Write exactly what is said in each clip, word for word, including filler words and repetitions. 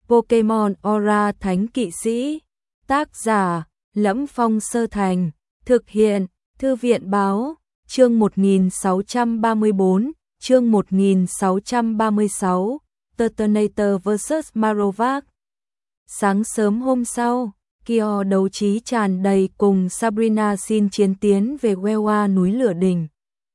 Pokemon Aura Thánh Kỵ Sĩ. Tác giả: Lẫm Phong Sơ Thành. Thực hiện: Thư viện Báo. Chương một nghìn sáu trăm ba mươi bốn, chương một nghìn sáu trăm ba mươi sáu, Turtonator versus Marowak. Sáng sớm hôm sau, Kyo đấu trí tràn đầy cùng Sabrina xin chiến tiến về Wewa núi lửa đỉnh,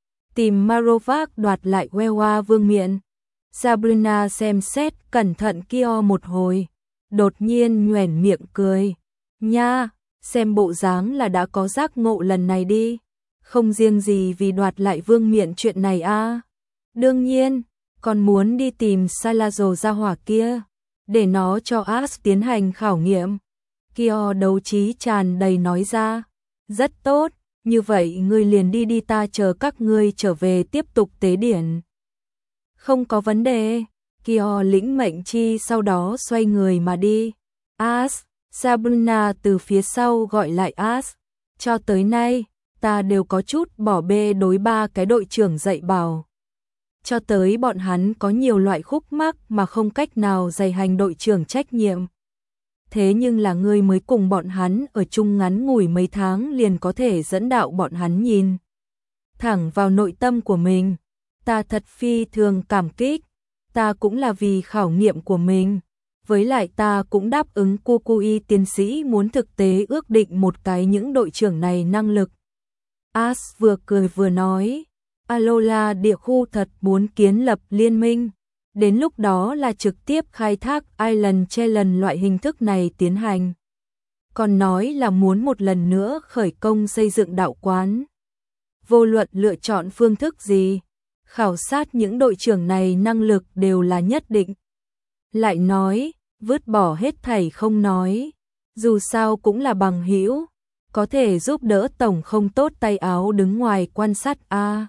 tìm Marowak đoạt lại Wewa vương miện. Sabrina xem xét cẩn thận Kyo một hồi, đột nhiên nhoẻn miệng cười. Nha, xem bộ dáng là đã có giác ngộ lần này đi. Không riêng gì vì đoạt lại vương miện chuyện này a. À. Đương nhiên, còn muốn đi tìm Salazzo ra hỏa kia, để nó cho Ash tiến hành khảo nghiệm. Kyo đấu trí tràn đầy nói ra. Rất tốt, như vậy ngươi liền đi đi, ta chờ các ngươi trở về tiếp tục tế điển. Không có vấn đề. Kyo lĩnh mệnh chi sau đó xoay người mà đi. Ash, Sabrina từ phía sau gọi lại Ash. Cho tới nay, ta đều có chút bỏ bê đối ba cái đội trưởng dạy bảo. Cho tới bọn hắn có nhiều loại khúc mắc mà không cách nào dày hành đội trưởng trách nhiệm. Thế nhưng là ngươi mới cùng bọn hắn ở chung ngắn ngủi mấy tháng liền có thể dẫn đạo bọn hắn nhìn thẳng vào nội tâm của mình. Ta thật phi thường cảm kích. Ta cũng là vì khảo nghiệm của mình. Với lại ta cũng đáp ứng Kukui tiến sĩ muốn thực tế ước định một cái những đội trưởng này năng lực. Ash vừa cười vừa nói. Alola địa khu thật muốn kiến lập liên minh. Đến lúc đó là trực tiếp khai thác Island Challenge loại hình thức này tiến hành. Còn nói là muốn một lần nữa khởi công xây dựng đạo quán. Vô luận lựa chọn phương thức gì, khảo sát những đội trưởng này năng lực đều là nhất định. Lại nói, vứt bỏ hết thảy không nói. Dù sao cũng là bằng hữu, có thể giúp đỡ tổng không tốt tay áo đứng ngoài quan sát a. À.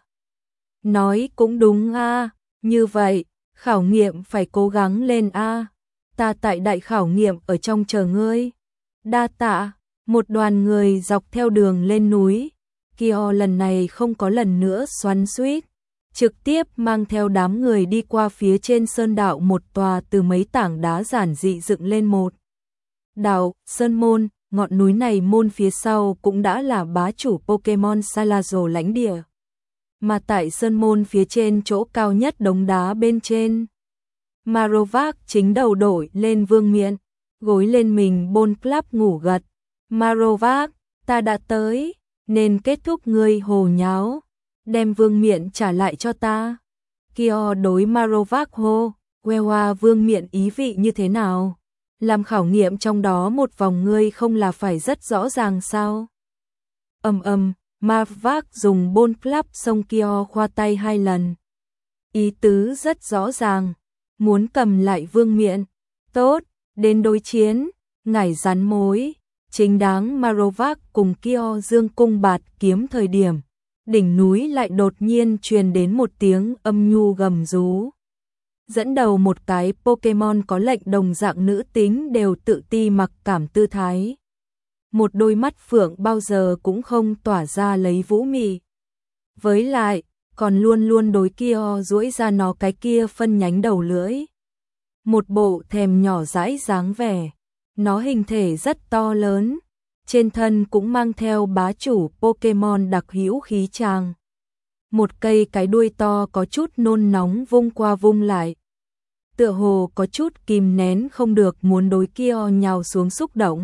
Nói cũng đúng a, à. Như vậy, khảo nghiệm phải cố gắng lên a. À. Ta tại đại khảo nghiệm ở trong chờ ngươi. Đa tạ. Một đoàn người dọc theo đường lên núi. Kyo lần này không có lần nữa xoắn xuýt, trực tiếp mang theo đám người đi qua phía trên sơn đạo một tòa từ mấy tảng đá giản dị dựng lên một đảo sơn môn. Ngọn núi này môn phía sau cũng đã là bá chủ Pokemon Salazzo lãnh địa. Mà tại sơn môn phía trên chỗ cao nhất đống đá bên trên, Marowak chính đầu đổi lên vương miện, gối lên mình bôn club ngủ gật. Marowak, ta đã tới, nên kết thúc ngươi hồ nháo, đem vương miện trả lại cho ta. Kyo đối Marowak hô. Wewa vương miện ý vị như thế nào? Làm khảo nghiệm trong đó một vòng ngươi không là phải rất rõ ràng sao? Ầm ầm, Marowak dùng bôn club xông Kyo khoa tay hai lần. Ý tứ rất rõ ràng, muốn cầm lại vương miện. Tốt, đến đối chiến, ngải rắn mối. Chính đáng Marowak cùng Kyo dương cung bạt kiếm thời điểm, đỉnh núi lại đột nhiên truyền đến một tiếng âm nhu gầm rú. Dẫn đầu một cái Pokemon có lệnh đồng dạng nữ tính đều tự ti mặc cảm tư thái. Một đôi mắt phượng bao giờ cũng không tỏa ra lấy vũ mị. Với lại, còn luôn luôn đối Kyo duỗi ra nó cái kia phân nhánh đầu lưỡi. Một bộ thèm nhỏ dãi dáng vẻ. Nó hình thể rất to lớn, trên thân cũng mang theo bá chủ Pokemon đặc hữu khí chàng. Một cây cái đuôi to có chút nôn nóng vung qua vung lại. Tựa hồ có chút kìm nén không được muốn đối Kyo nhào xuống xúc động.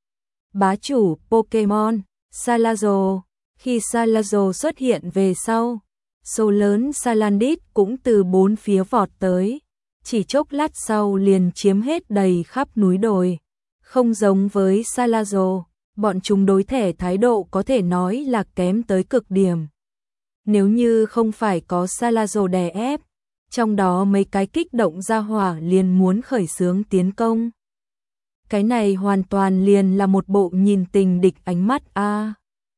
Bá chủ Pokemon, Salazzo. Khi Salazzo xuất hiện về sau, số lớn Salandit cũng từ bốn phía vọt tới. Chỉ chốc lát sau liền chiếm hết đầy khắp núi đồi. Không giống với Salazzo, bọn chúng đối thể thái độ có thể nói là kém tới cực điểm. Nếu như không phải có Salazzo đè ép, trong đó mấy cái kích động ra hỏa liền muốn khởi xướng tiến công. Cái này hoàn toàn liền là một bộ nhìn tình địch ánh mắt a. À.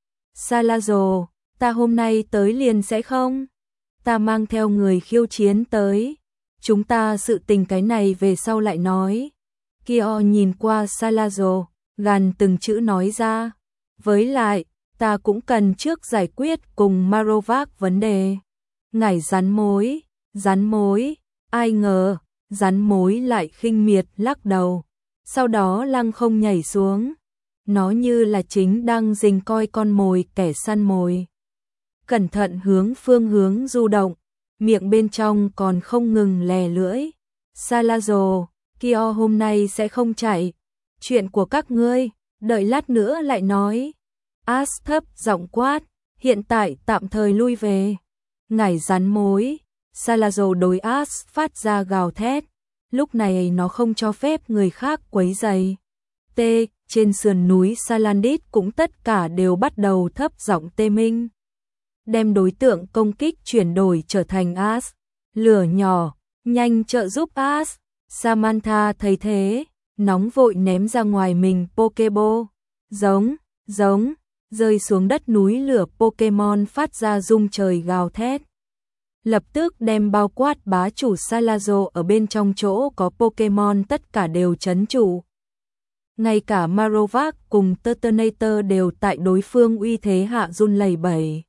Salazzo, ta hôm nay tới liền sẽ không? Ta mang theo người khiêu chiến tới. Chúng ta sự tình cái này về sau lại nói. Kyo nhìn qua Salazzo, gằn từng chữ nói ra. Với lại, ta cũng cần trước giải quyết cùng Marowak vấn đề. Ngải rắn mối, rắn mối, ai ngờ, rắn mối lại khinh miệt lắc đầu, sau đó lăng không nhảy xuống. Nó như là chính đang rình coi con mồi kẻ săn mồi. Cẩn thận hướng phương hướng du động, miệng bên trong còn không ngừng lè lưỡi. Salazzo, Kyo hôm nay sẽ không chạy. Chuyện của các ngươi, đợi lát nữa lại nói. As thấp giọng quát, hiện tại tạm thời lui về. Ngải rắn mối, Salazzo đối As phát ra gào thét. Lúc này nó không cho phép người khác quấy rầy. T, trên sườn núi Salandit cũng tất cả đều bắt đầu thấp giọng tê minh. Đem đối tượng công kích chuyển đổi trở thành As. Lửa nhỏ, nhanh trợ giúp As. Samantha thấy thế, nóng vội ném ra ngoài mình Pokeball. Giống, giống, rơi xuống đất núi lửa Pokemon phát ra rung trời gào thét. Lập tức đem bao quát bá chủ Salazzo ở bên trong chỗ có Pokemon tất cả đều trấn trụ. Ngay cả Marowak cùng Turtonator đều tại đối phương uy thế hạ run lẩy bẩy.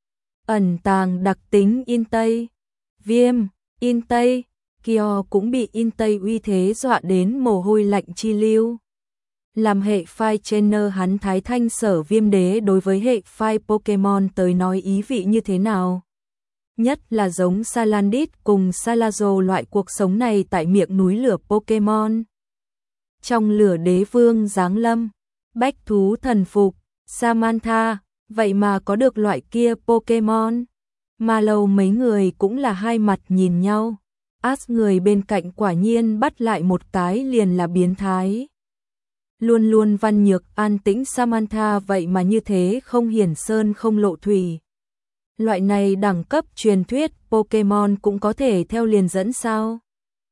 Ẩn tàng đặc tính in Tây, Viêm, in Tây, Kyo cũng bị in Tây uy thế dọa đến mồ hôi lạnh chi lưu. Làm hệ phai trainer hắn Thái Thanh Sở Viêm Đế đối với hệ phai Pokemon tới nói ý vị như thế nào? Nhất là giống Salandit cùng Salazzo loại cuộc sống này tại miệng núi lửa Pokemon. Trong lửa đế vương giáng lâm, bách thú thần phục, Samantha, vậy mà có được loại kia Pokemon. Mà lâu mấy người cũng là hai mặt nhìn nhau. As người bên cạnh quả nhiên bắt lại một cái liền là biến thái. Luôn luôn văn nhược an tĩnh Samantha vậy mà như thế không hiển sơn không lộ thủy. Loại này đẳng cấp truyền thuyết Pokemon cũng có thể theo liền dẫn sao?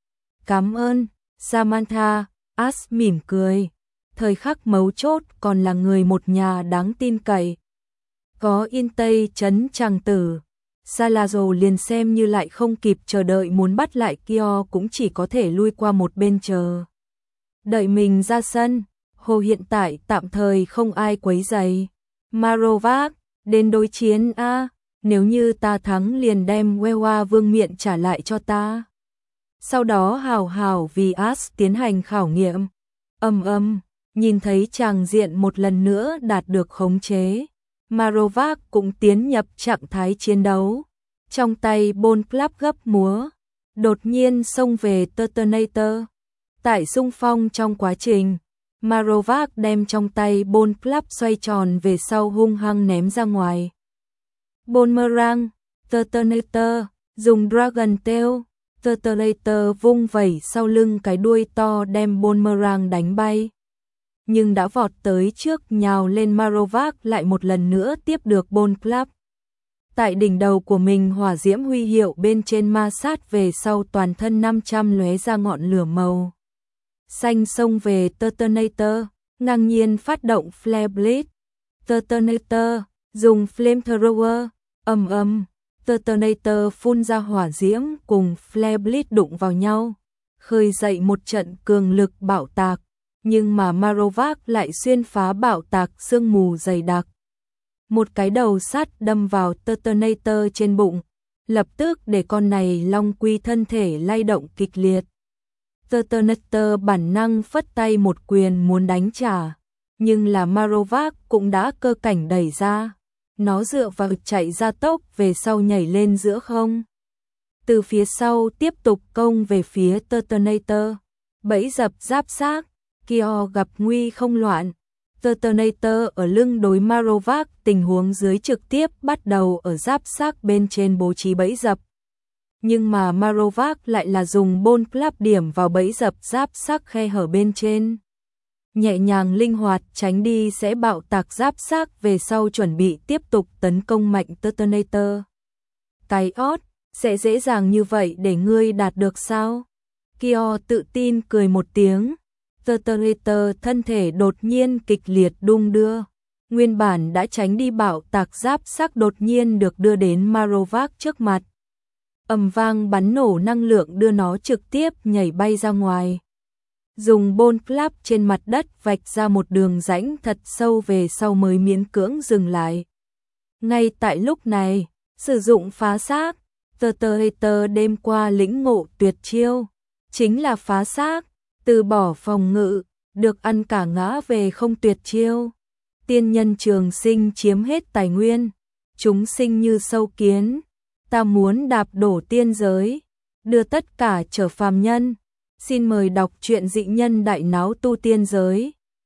Cảm ơn, Samantha, As mỉm cười. Thời khắc mấu chốt còn là người một nhà đáng tin cậy. Có in Tây trấn chàng tử. Salazzo liền xem như lại không kịp chờ đợi muốn bắt lại Kyo cũng chỉ có thể lui qua một bên chờ. Đợi mình ra sân, hồ hiện tại tạm thời không ai quấy rầy. Marowak, đến đối chiến a, nếu như ta thắng liền đem Wewa vương miện trả lại cho ta. Sau đó hào hào vì As tiến hành khảo nghiệm. Âm âm, nhìn thấy tràng diện một lần nữa đạt được khống chế. Marowak cũng tiến nhập trạng thái chiến đấu. Trong tay Bone Club gấp múa, đột nhiên xông về Turtonator. Tại xung phong trong quá trình, Marowak đem trong tay Bone Club xoay tròn về sau hung hăng ném ra ngoài. Boomerang, Turtonator, dùng Dragon Tail, Turtonator vung vẩy sau lưng cái đuôi to đem Boomerang đánh bay. Nhưng đã vọt tới trước nhào lên Marowak lại một lần nữa tiếp được Bone Club. Tại đỉnh đầu của mình hỏa diễm huy hiệu bên trên ma sát về sau toàn thân năm trăm lóe ra ngọn lửa màu xanh xông về Turtonator, ngang nhiên phát động Flare Blade. Turtonator dùng Flamethrower, ầm ầm, Turtonator phun ra hỏa diễm cùng Flare Blade đụng vào nhau, khơi dậy một trận cường lực bạo tạc, nhưng mà Marowak lại xuyên phá bạo tạc sương mù dày đặc. Một cái đầu sắt đâm vào Turtonator trên bụng, lập tức để con này long quy thân thể lay động kịch liệt. Turtonator bản năng phất tay một quyền muốn đánh trả, nhưng là Marowak cũng đã cơ cảnh đẩy ra. Nó dựa vào chạy ra tốc về sau nhảy lên giữa không. Từ phía sau tiếp tục công về phía Turtonator. Bẫy dập giáp xác, Kyo gặp nguy không loạn. Turtonator ở lưng đối Marowak tình huống dưới trực tiếp bắt đầu ở giáp xác bên trên bố trí bẫy dập. Nhưng mà Marowak lại là dùng Bone Club điểm vào bẫy dập giáp xác khe hở bên trên. Nhẹ nhàng linh hoạt tránh đi sẽ bạo tạc giáp xác về sau chuẩn bị tiếp tục tấn công mạnh Turtonator. Cái ót, sẽ dễ dàng như vậy để ngươi đạt được sao? Kyo tự tin cười một tiếng. Turtonator thân thể đột nhiên kịch liệt đung đưa. Nguyên bản đã tránh đi bạo tạc giáp xác đột nhiên được đưa đến Marowak trước mặt. Ầm vang bắn nổ năng lượng đưa nó trực tiếp nhảy bay ra ngoài. Dùng Bone Club trên mặt đất vạch ra một đường rãnh thật sâu về sau mới miễn cưỡng dừng lại. Ngay tại lúc này, sử dụng phá xác, Turtonator đêm qua lĩnh ngộ tuyệt chiêu. chính là phá xác, từ bỏ phòng ngự, được ăn cả ngã về không tuyệt chiêu. Tiên nhân trường sinh chiếm hết tài nguyên, chúng sinh như sâu kiến, ta muốn đạp đổ tiên giới, đưa tất cả trở phàm nhân. Xin mời đọc truyện Dị Nhân Đại Náo Tu Tiên Giới.